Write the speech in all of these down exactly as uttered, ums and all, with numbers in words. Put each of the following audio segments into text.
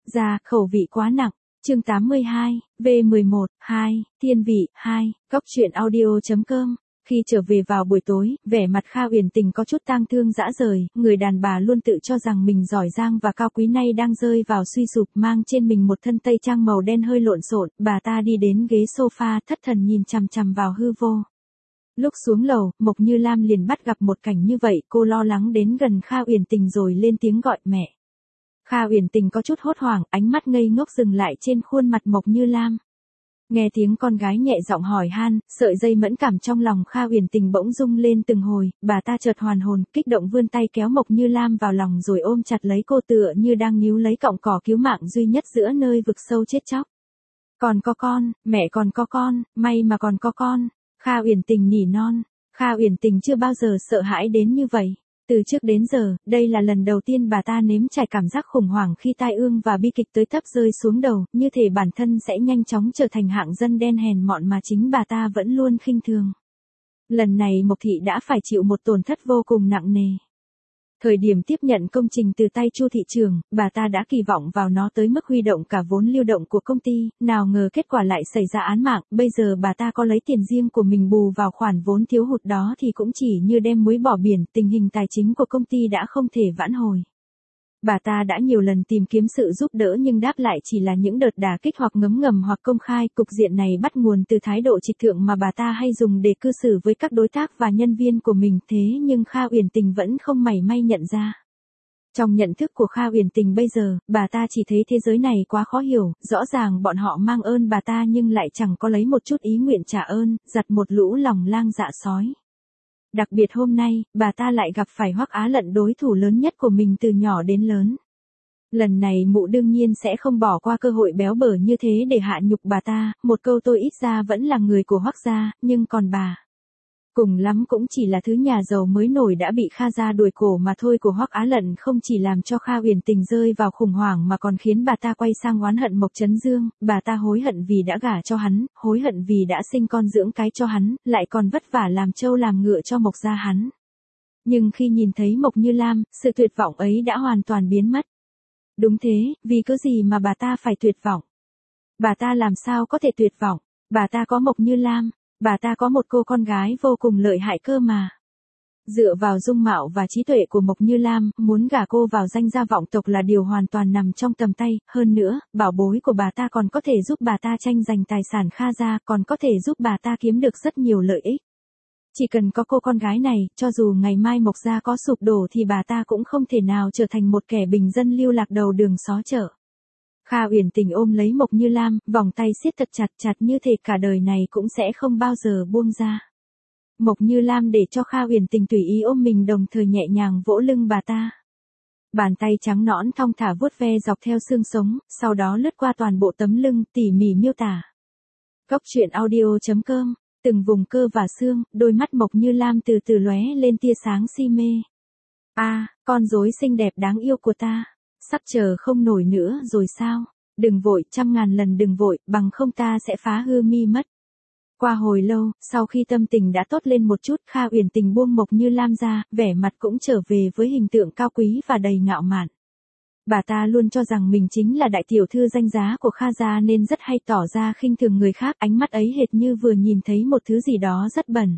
Ra, khẩu vị quá nặng. Chương tám mươi hai, V mười một, hai, thiên vị, hai, góc truyện audio chấm com. Khi trở về vào buổi tối, vẻ mặt Kha Uyển Tình có chút tang thương dã rời, người đàn bà luôn tự cho rằng mình giỏi giang và cao quý nay đang rơi vào suy sụp, mang trên mình một thân tây trang màu đen hơi lộn xộn, bà ta đi đến ghế sofa, thất thần nhìn chằm chằm vào hư vô. Lúc xuống lầu, Mộc Như Lam liền bắt gặp một cảnh như vậy, cô lo lắng đến gần Kha Uyển Tình rồi lên tiếng gọi mẹ. Kha Uyển Tình có chút hốt hoảng, ánh mắt ngây ngốc dừng lại trên khuôn mặt Mộc Như Lam. Nghe tiếng con gái nhẹ giọng hỏi han, sợi dây mẫn cảm trong lòng Kha Uyển Tình bỗng rung lên từng hồi, bà ta chợt hoàn hồn, kích động vươn tay kéo Mộc Như Lam vào lòng rồi ôm chặt lấy cô tựa như đang níu lấy cọng cỏ cứu mạng duy nhất giữa nơi vực sâu chết chóc. Còn có con, mẹ còn có con, may mà còn có con. Kha Uyển Tình nỉ non. Kha Uyển Tình chưa bao giờ sợ hãi đến như vậy. Từ trước đến giờ, đây là lần đầu tiên bà ta nếm trải cảm giác khủng hoảng khi tai ương và bi kịch tới tấp rơi xuống đầu, như thể bản thân sẽ nhanh chóng trở thành hạng dân đen hèn mọn mà chính bà ta vẫn luôn khinh thường. Lần này Mộc Thị đã phải chịu một tổn thất vô cùng nặng nề. Thời điểm tiếp nhận công trình từ tay Chu thị trưởng, bà ta đã kỳ vọng vào nó tới mức huy động cả vốn lưu động của công ty, nào ngờ kết quả lại xảy ra án mạng, bây giờ bà ta có lấy tiền riêng của mình bù vào khoản vốn thiếu hụt đó thì cũng chỉ như đem muối bỏ biển, tình hình tài chính của công ty đã không thể vãn hồi. Bà ta đã nhiều lần tìm kiếm sự giúp đỡ nhưng đáp lại chỉ là những đợt đả kích hoặc ngấm ngầm hoặc công khai, cục diện này bắt nguồn từ thái độ trịch thượng mà bà ta hay dùng để cư xử với các đối tác và nhân viên của mình, thế nhưng Kha Uyển Tình vẫn không mảy may nhận ra. Trong nhận thức của Kha Uyển Tình bây giờ, bà ta chỉ thấy thế giới này quá khó hiểu, rõ ràng bọn họ mang ơn bà ta nhưng lại chẳng có lấy một chút ý nguyện trả ơn, giặt một lũ lòng lang dạ sói. Đặc biệt hôm nay, bà ta lại gặp phải Hoắc Á Lận, đối thủ lớn nhất của mình từ nhỏ đến lớn. Lần này mụ đương nhiên sẽ không bỏ qua cơ hội béo bở như thế để hạ nhục bà ta, một câu tôi ít ra vẫn là người của Hoắc gia, nhưng còn bà. Cùng lắm cũng chỉ là thứ nhà giàu mới nổi đã bị Kha gia đuổi cổ mà thôi. Của Hoắc Á Lận không chỉ làm cho Kha Uyển Tình rơi vào khủng hoảng mà còn khiến bà ta quay sang oán hận Mộc Chấn Dương, bà ta hối hận vì đã gả cho hắn, hối hận vì đã sinh con dưỡng cái cho hắn, lại còn vất vả làm trâu làm ngựa cho Mộc gia hắn. Nhưng khi nhìn thấy Mộc Như Lam, sự tuyệt vọng ấy đã hoàn toàn biến mất. Đúng thế, vì cớ gì mà bà ta phải tuyệt vọng? Bà ta làm sao có thể tuyệt vọng? Bà ta có Mộc Như Lam. Bà ta có một cô con gái vô cùng lợi hại cơ mà. Dựa vào dung mạo và trí tuệ của Mộc Như Lam, muốn gả cô vào danh gia vọng tộc là điều hoàn toàn nằm trong tầm tay, hơn nữa, bảo bối của bà ta còn có thể giúp bà ta tranh giành tài sản Kha gia, còn có thể giúp bà ta kiếm được rất nhiều lợi ích. Chỉ cần có cô con gái này, cho dù ngày mai Mộc gia có sụp đổ thì bà ta cũng không thể nào trở thành một kẻ bình dân lưu lạc đầu đường xó chợ. Kha Uyển Tình ôm lấy Mộc Như Lam, vòng tay siết thật chặt chặt như thể cả đời này cũng sẽ không bao giờ buông ra. Mộc Như Lam để cho Kha Uyển Tình tùy ý ôm mình, đồng thời nhẹ nhàng vỗ lưng bà ta. Bàn tay trắng nõn thong thả vuốt ve dọc theo xương sống, sau đó lướt qua toàn bộ tấm lưng, tỉ mỉ miêu tả. Góc truyện audio chấm com, từng vùng cơ và xương, đôi mắt Mộc Như Lam từ từ lóe lên tia sáng si mê. A, à, con rối xinh đẹp đáng yêu của ta. Sắp chờ không nổi nữa rồi sao? Đừng vội, trăm ngàn lần đừng vội, bằng không ta sẽ phá hư mi mất. Qua hồi lâu, sau khi tâm tình đã tốt lên một chút, Kha Uyển Tình buông Mộc Như Lam ra, vẻ mặt cũng trở về với hình tượng cao quý và đầy ngạo mạn. Bà ta luôn cho rằng mình chính là đại tiểu thư danh giá của Kha gia nên rất hay tỏ ra khinh thường người khác, ánh mắt ấy hệt như vừa nhìn thấy một thứ gì đó rất bẩn.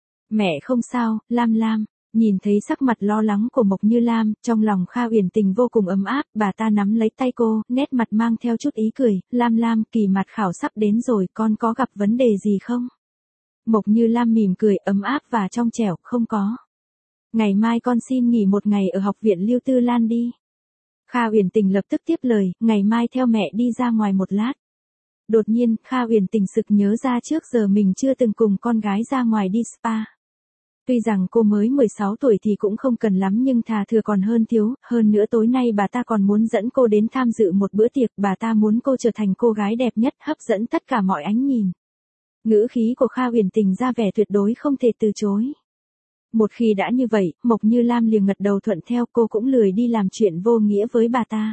Mẹ không sao, Lam Lam. Nhìn thấy sắc mặt lo lắng của Mộc Như Lam, trong lòng Kha Uyển Tình vô cùng ấm áp, bà ta nắm lấy tay cô, nét mặt mang theo chút ý cười, Lam Lam, kỳ mặt khảo sắp đến rồi, con có gặp vấn đề gì không? Mộc Như Lam mỉm cười, ấm áp và trong trẻo, không có. Ngày mai con xin nghỉ một ngày ở học viện Lưu Tư Lan đi. Kha Uyển Tình lập tức tiếp lời, ngày mai theo mẹ đi ra ngoài một lát. Đột nhiên, Kha Uyển Tình sực nhớ ra trước giờ mình chưa từng cùng con gái ra ngoài đi spa. Tuy rằng cô mới mười sáu tuổi thì cũng không cần lắm nhưng thà thừa còn hơn thiếu, hơn nữa tối nay bà ta còn muốn dẫn cô đến tham dự một bữa tiệc, bà ta muốn cô trở thành cô gái đẹp nhất, hấp dẫn tất cả mọi ánh nhìn. Ngữ khí của Kha Uyển Tình ra vẻ tuyệt đối không thể từ chối. Một khi đã như vậy, Mộc Như Lam liền gật đầu thuận theo, cô cũng lười đi làm chuyện vô nghĩa với bà ta.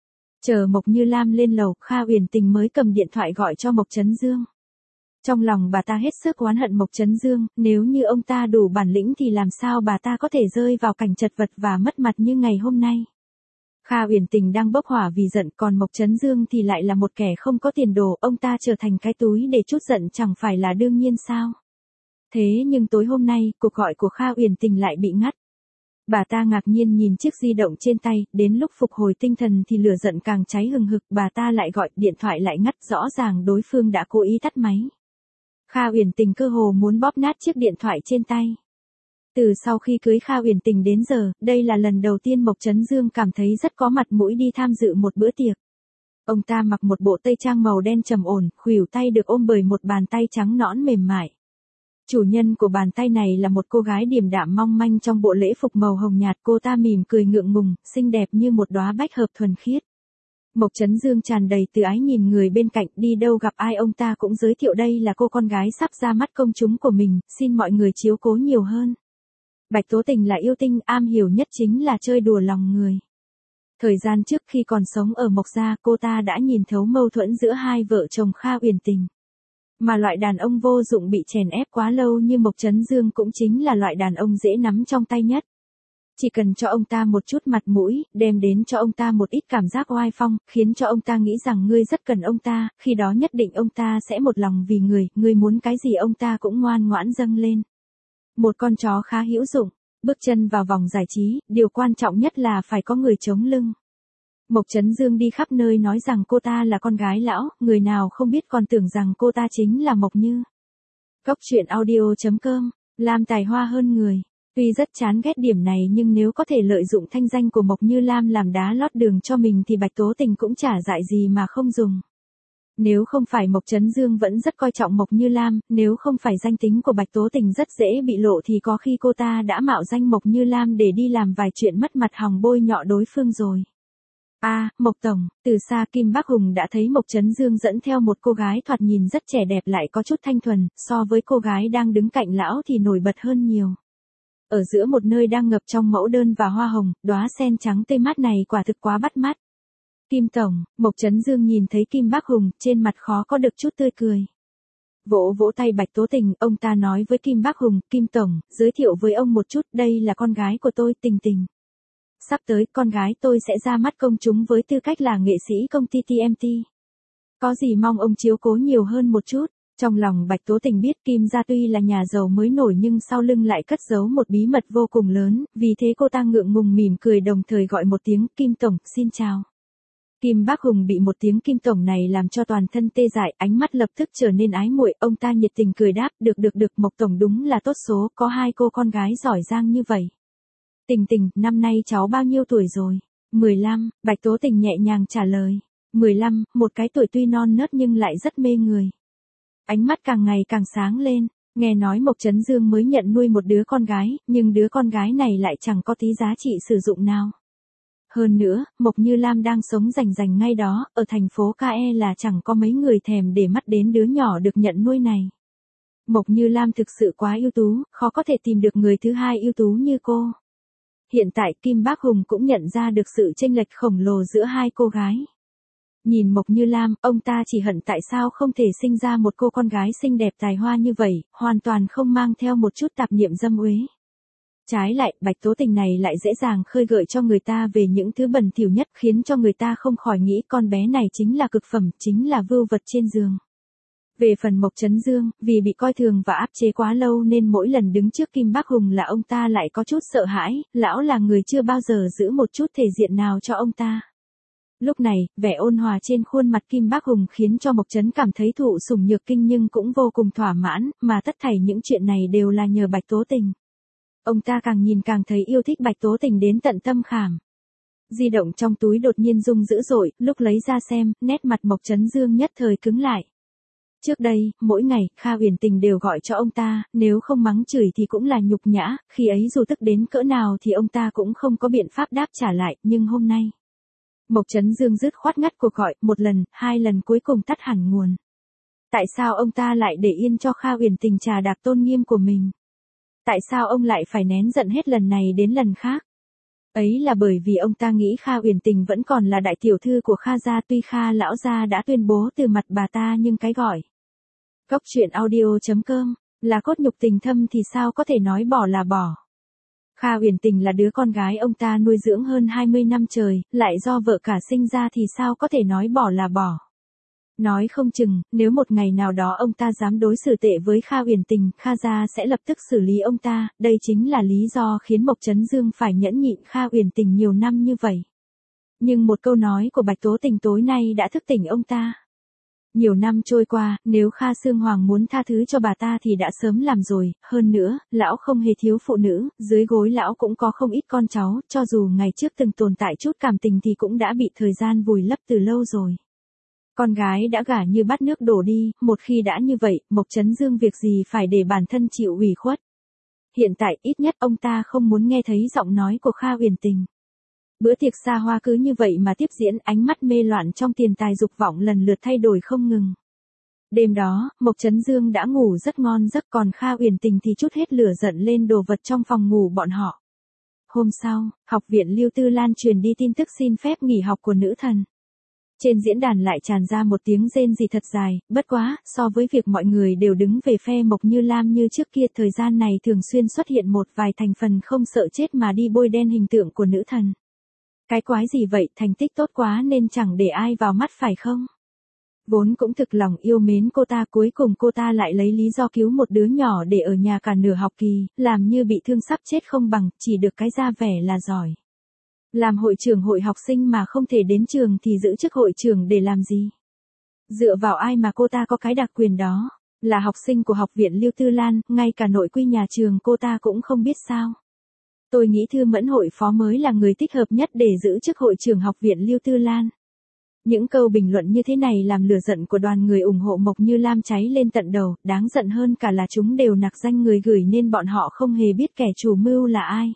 Chờ Mộc Như Lam lên lầu, Kha Uyển Tình mới cầm điện thoại gọi cho Mộc Chấn Dương. Trong lòng bà ta hết sức oán hận Mộc Chấn Dương, nếu như ông ta đủ bản lĩnh thì làm sao bà ta có thể rơi vào cảnh chật vật và mất mặt như ngày hôm nay. Kha Uyển Tình đang bốc hỏa vì giận, còn Mộc Chấn Dương thì lại là một kẻ không có tiền đồ, ông ta trở thành cái túi để trút giận chẳng phải là đương nhiên sao? Thế nhưng tối hôm nay, cuộc gọi của Kha Uyển Tình lại bị ngắt. Bà ta ngạc nhiên nhìn chiếc di động trên tay, đến lúc phục hồi tinh thần thì lửa giận càng cháy hừng hực, bà ta lại gọi, điện thoại lại ngắt, rõ ràng đối phương đã cố ý tắt máy. Kha Uyển Tình cơ hồ muốn bóp nát chiếc điện thoại trên tay. Từ sau khi cưới Kha Uyển Tình đến giờ, đây là lần đầu tiên Mộc Chấn Dương cảm thấy rất có mặt mũi đi tham dự một bữa tiệc. Ông ta mặc một bộ tây trang màu đen trầm ổn, khuỷu tay được ôm bởi một bàn tay trắng nõn mềm mại. Chủ nhân của bàn tay này là một cô gái điềm đạm mong manh trong bộ lễ phục màu hồng nhạt, cô ta mỉm cười ngượng ngùng, xinh đẹp như một đóa bách hợp thuần khiết. Mộc Chấn Dương tràn đầy từ ái nhìn người bên cạnh, đi đâu gặp ai ông ta cũng giới thiệu đây là cô con gái sắp ra mắt công chúng của mình, xin mọi người chiếu cố nhiều hơn. Bạch Tố Tình là yêu tinh, am hiểu nhất chính là chơi đùa lòng người. Thời gian trước khi còn sống ở Mộc Gia, cô ta đã nhìn thấu mâu thuẫn giữa hai vợ chồng Kha Uyển Tình. Mà loại đàn ông vô dụng bị chèn ép quá lâu như Mộc Chấn Dương cũng chính là loại đàn ông dễ nắm trong tay nhất. Chỉ cần cho ông ta một chút mặt mũi, đem đến cho ông ta một ít cảm giác oai phong, khiến cho ông ta nghĩ rằng ngươi rất cần ông ta, khi đó nhất định ông ta sẽ một lòng vì người, ngươi muốn cái gì ông ta cũng ngoan ngoãn dâng lên. Một con chó khá hữu dụng, bước chân vào vòng giải trí, điều quan trọng nhất là phải có người chống lưng. Mộc Chấn Dương đi khắp nơi nói rằng cô ta là con gái lão, người nào không biết còn tưởng rằng cô ta chính là Mộc Như. Cốc truyện audio chấm com, Lam tài hoa hơn người. Tuy rất chán ghét điểm này nhưng nếu có thể lợi dụng thanh danh của Mộc Như Lam làm đá lót đường cho mình thì Bạch Tố Tình cũng chả dại gì mà không dùng. Nếu không phải Mộc Chấn Dương vẫn rất coi trọng Mộc Như Lam, nếu không phải danh tính của Bạch Tố Tình rất dễ bị lộ thì có khi cô ta đã mạo danh Mộc Như Lam để đi làm vài chuyện mất mặt hòng bôi nhọ đối phương rồi. A, à, Mộc Tổng, từ xa Kim Bắc Hùng đã thấy Mộc Chấn Dương dẫn theo một cô gái thoạt nhìn rất trẻ đẹp lại có chút thanh thuần, so với cô gái đang đứng cạnh lão thì nổi bật hơn nhiều. Ở giữa một nơi đang ngập trong mẫu đơn và hoa hồng, đóa sen trắng tươi mát này quả thực quá bắt mắt. Kim Tổng, Mộc Chấn Dương nhìn thấy Kim Bắc Hùng, trên mặt khó có được chút tươi cười. Vỗ vỗ tay Bạch Tố Tình, ông ta nói với Kim Bắc Hùng, Kim Tổng, giới thiệu với ông một chút, đây là con gái của tôi, Tình Tình. Sắp tới, con gái tôi sẽ ra mắt công chúng với tư cách là nghệ sĩ công ty tê em tê. Có gì mong ông chiếu cố nhiều hơn một chút. Trong lòng Bạch Tố Tình biết Kim gia tuy là nhà giàu mới nổi nhưng sau lưng lại cất giấu một bí mật vô cùng lớn, vì thế cô ta ngượng ngùng mỉm cười đồng thời gọi một tiếng, Kim Tổng, xin chào. Kim Bắc Hùng bị một tiếng Kim Tổng này làm cho toàn thân tê dại, ánh mắt lập tức trở nên ái muội, ông ta nhiệt tình cười đáp, được được được, Mộc Tổng đúng là tốt số, có hai cô con gái giỏi giang như vậy. Tình Tình, năm nay cháu bao nhiêu tuổi rồi? mười lăm, Bạch Tố Tình nhẹ nhàng trả lời. mười lăm, một cái tuổi tuy non nớt nhưng lại rất mê người. Ánh mắt càng ngày càng sáng lên, nghe nói Mộc Chấn Dương mới nhận nuôi một đứa con gái, nhưng đứa con gái này lại chẳng có tí giá trị sử dụng nào. Hơn nữa, Mộc Như Lam đang sống rành rành ngay đó, ở thành phố ca e là chẳng có mấy người thèm để mắt đến đứa nhỏ được nhận nuôi này. Mộc Như Lam thực sự quá ưu tú, khó có thể tìm được người thứ hai ưu tú như cô. Hiện tại Kim Bắc Hùng cũng nhận ra được sự chênh lệch khổng lồ giữa hai cô gái. Nhìn Mộc Như Lam, ông ta chỉ hận tại sao không thể sinh ra một cô con gái xinh đẹp tài hoa như vậy, hoàn toàn không mang theo một chút tạp niệm dâm uế. Trái lại, Bạch Tố Tình này lại dễ dàng khơi gợi cho người ta về những thứ bẩn thỉu nhất, khiến cho người ta không khỏi nghĩ con bé này chính là cực phẩm, chính là vưu vật trên giường. Về phần Mộc Chấn Dương, vì bị coi thường và áp chế quá lâu nên mỗi lần đứng trước Kim Bắc Hùng là ông ta lại có chút sợ hãi, lão là người chưa bao giờ giữ một chút thể diện nào cho ông ta. Lúc này, vẻ ôn hòa trên khuôn mặt Kim Bắc Hùng khiến cho Mộc Chấn cảm thấy thụ sủng nhược kinh nhưng cũng vô cùng thỏa mãn, mà tất thảy những chuyện này đều là nhờ Bạch Tố Tình. Ông ta càng nhìn càng thấy yêu thích Bạch Tố Tình đến tận tâm khảm. Di động trong túi đột nhiên rung dữ dội, lúc lấy ra xem, nét mặt Mộc Chấn Dương nhất thời cứng lại. Trước đây, mỗi ngày, Kha Uyển Tình đều gọi cho ông ta, nếu không mắng chửi thì cũng là nhục nhã, khi ấy dù tức đến cỡ nào thì ông ta cũng không có biện pháp đáp trả lại, nhưng hôm nay. Mộc Chấn Dương dứt khoát ngắt cuộc gọi, một lần, hai lần cuối cùng tắt hẳn nguồn. Tại sao ông ta lại để yên cho Kha Uyển Tình trà đạp tôn nghiêm của mình? Tại sao ông lại phải nén giận hết lần này đến lần khác? Ấy là bởi vì ông ta nghĩ Kha Uyển Tình vẫn còn là đại tiểu thư của Kha gia, tuy Kha lão gia đã tuyên bố từ mặt bà ta nhưng cái gọi. Cốc truyện audio chấm com, là cốt nhục tình thâm thì sao có thể nói bỏ là bỏ. Kha Uyển Tình là đứa con gái ông ta nuôi dưỡng hơn hai mươi năm trời, lại do vợ cả sinh ra thì sao có thể nói bỏ là bỏ. Nói không chừng, nếu một ngày nào đó ông ta dám đối xử tệ với Kha Uyển Tình, Kha gia sẽ lập tức xử lý ông ta, đây chính là lý do khiến Mộc Chấn Dương phải nhẫn nhịn Kha Uyển Tình nhiều năm như vậy. Nhưng một câu nói của Bạch Tố Tình tối nay đã thức tỉnh ông ta. Nhiều năm trôi qua, nếu Kha Sương Hoàng muốn tha thứ cho bà ta thì đã sớm làm rồi, hơn nữa, lão không hề thiếu phụ nữ, dưới gối lão cũng có không ít con cháu, cho dù ngày trước từng tồn tại chút cảm tình thì cũng đã bị thời gian vùi lấp từ lâu rồi. Con gái đã gả như bát nước đổ đi, một khi đã như vậy, Mộc Chấn Dương việc gì phải để bản thân chịu ủy khuất. Hiện tại ít nhất ông ta không muốn nghe thấy giọng nói của Kha Uyển Tình. Bữa tiệc xa hoa cứ như vậy mà tiếp diễn, ánh mắt mê loạn trong tiền tài dục vọng lần lượt thay đổi không ngừng. Đêm đó, Mộc Chấn Dương đã ngủ rất ngon giấc, còn Kha Uyển Tình thì trút hết lửa giận lên đồ vật trong phòng ngủ bọn họ. Hôm sau, học viện Lưu Tư Lan truyền đi tin tức xin phép nghỉ học của nữ thần. Trên diễn đàn lại tràn ra một tiếng rên rỉ thật dài, bất quá, so với việc mọi người đều đứng về phe Mộc Như Lam như trước kia, thời gian này thường xuyên xuất hiện một vài thành phần không sợ chết mà đi bôi đen hình tượng của nữ thần. Cái quái gì vậy, thành tích tốt quá nên chẳng để ai vào mắt phải không? Vốn cũng thực lòng yêu mến cô ta, cuối cùng cô ta lại lấy lý do cứu một đứa nhỏ để ở nhà cả nửa học kỳ, làm như bị thương sắp chết không bằng, chỉ được cái ra vẻ là giỏi. Làm hội trưởng hội học sinh mà không thể đến trường thì giữ chức hội trưởng để làm gì? Dựa vào ai mà cô ta có cái đặc quyền đó? Là học sinh của học viện Lưu Tư Lan, ngay cả nội quy nhà trường cô ta cũng không biết sao? Tôi nghĩ Thư Mẫn hội phó mới là người thích hợp nhất để giữ chức hội trưởng học viện Lưu Tư Lan. Những câu bình luận như thế này làm lửa giận của đoàn người ủng hộ Mộc Như Lam cháy lên tận đầu, đáng giận hơn cả là chúng đều nặc danh người gửi nên bọn họ không hề biết kẻ chủ mưu là ai.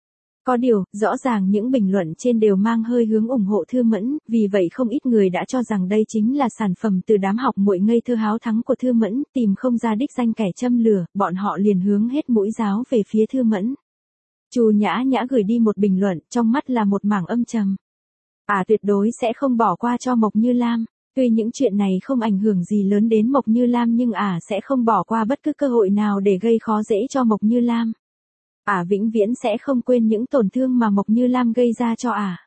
Có điều, rõ ràng những bình luận trên đều mang hơi hướng ủng hộ Thư Mẫn, vì vậy không ít người đã cho rằng đây chính là sản phẩm từ đám học muội ngây thơ háo thắng của Thư Mẫn, tìm không ra đích danh kẻ châm lửa, bọn họ liền hướng hết mũi giáo về phía Thư Mẫn. Chu Nhã Nhã gửi đi một bình luận, trong mắt là một mảng âm trầm. À, tuyệt đối sẽ không bỏ qua cho Mộc Như Lam. Tuy những chuyện này không ảnh hưởng gì lớn đến Mộc Như Lam nhưng ả à sẽ không bỏ qua bất cứ cơ hội nào để gây khó dễ cho Mộc Như Lam. Ả à vĩnh viễn sẽ không quên những tổn thương mà Mộc Như Lam gây ra cho ả. À.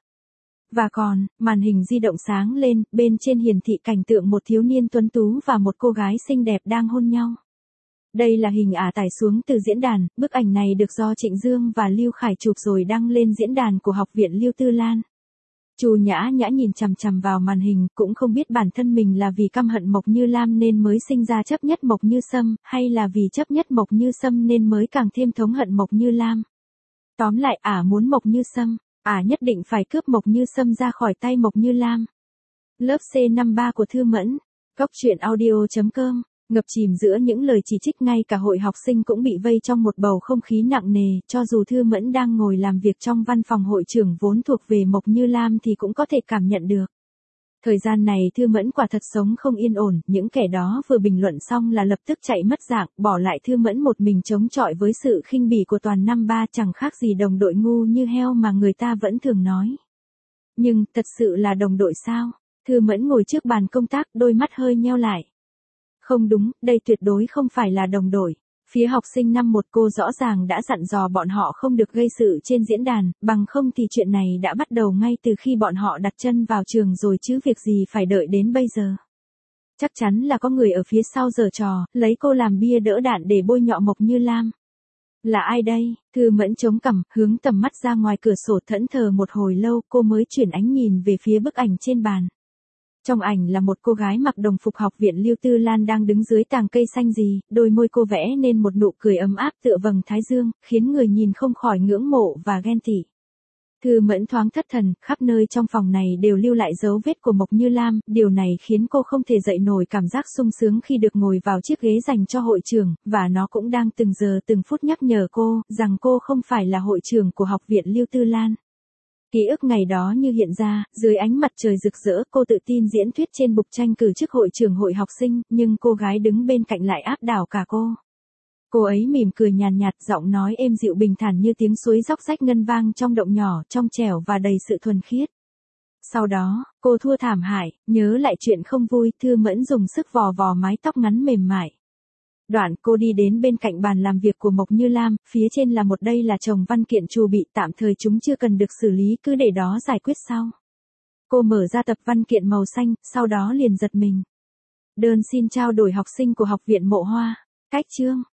Và còn, màn hình di động sáng lên, bên trên hiển thị cảnh tượng một thiếu niên tuấn tú và một cô gái xinh đẹp đang hôn nhau. Đây là hình ả tải xuống từ diễn đàn, bức ảnh này được do Trịnh Dương và Lưu Khải chụp rồi đăng lên diễn đàn của học viện Lưu Tư Lan. Chu Nhã Nhã nhìn chằm chằm vào màn hình, cũng không biết bản thân mình là vì căm hận Mộc Như Lam nên mới sinh ra chấp nhất Mộc Như Sâm, hay là vì chấp nhất Mộc Như Sâm nên mới càng thêm thống hận Mộc Như Lam. Tóm lại, ả muốn Mộc Như Sâm, ả nhất định phải cướp Mộc Như Sâm ra khỏi tay Mộc Như Lam. Lớp C năm ba của Thư Mẫn, góc truyện audio chấm com. Ngập chìm giữa những lời chỉ trích, ngay cả hội học sinh cũng bị vây trong một bầu không khí nặng nề, cho dù Thư Mẫn đang ngồi làm việc trong văn phòng hội trưởng vốn thuộc về Mộc Như Lam thì cũng có thể cảm nhận được. Thời gian này Thư Mẫn quả thật sống không yên ổn, những kẻ đó vừa bình luận xong là lập tức chạy mất dạng, bỏ lại Thư Mẫn một mình chống chọi với sự khinh bỉ của toàn năm ba, chẳng khác gì đồng đội ngu như heo mà người ta vẫn thường nói. Nhưng, thật sự là đồng đội sao? Thư Mẫn ngồi trước bàn công tác, đôi mắt hơi nheo lại. Không đúng, đây tuyệt đối không phải là đồng đội. Phía học sinh năm một cô rõ ràng đã dặn dò bọn họ không được gây sự trên diễn đàn, bằng không thì chuyện này đã bắt đầu ngay từ khi bọn họ đặt chân vào trường rồi chứ việc gì phải đợi đến bây giờ. Chắc chắn là có người ở phía sau giở trò, lấy cô làm bia đỡ đạn để bôi nhọ Mộc Như Lam. Là ai đây? Thư Mẫn chống cằm, hướng tầm mắt ra ngoài cửa sổ thẫn thờ một hồi lâu, cô mới chuyển ánh nhìn về phía bức ảnh trên bàn. Trong ảnh là một cô gái mặc đồng phục học viện Lưu Tư Lan đang đứng dưới tàng cây xanh gì, đôi môi cô vẽ nên một nụ cười ấm áp tựa vầng thái dương, khiến người nhìn không khỏi ngưỡng mộ và ghen tị. Thư Mẫn thoáng thất thần, khắp nơi trong phòng này đều lưu lại dấu vết của Mộc Như Lam, điều này khiến cô không thể dậy nổi cảm giác sung sướng khi được ngồi vào chiếc ghế dành cho hội trưởng, và nó cũng đang từng giờ từng phút nhắc nhở cô, rằng cô không phải là hội trưởng của học viện Lưu Tư Lan. Ký ức ngày đó như hiện ra, dưới ánh mặt trời rực rỡ, cô tự tin diễn thuyết trên bục tranh cử chức hội trưởng hội học sinh, nhưng cô gái đứng bên cạnh lại áp đảo cả cô. Cô ấy mỉm cười nhàn nhạt, giọng nói êm dịu bình thản như tiếng suối róc rách ngân vang trong động nhỏ, trong trẻo và đầy sự thuần khiết. Sau đó, cô thua thảm hại, nhớ lại chuyện không vui, Thư Mẫn dùng sức vò vò mái tóc ngắn mềm mại. Đoạn cô đi đến bên cạnh bàn làm việc của Mộc Như Lam, phía trên là một đây là chồng văn kiện chu bị, tạm thời chúng chưa cần được xử lý, cứ để đó giải quyết sau. Cô mở ra tập văn kiện màu xanh, sau đó liền giật mình. Đơn xin trao đổi học sinh của học viện Mộ Hoa. Cách chương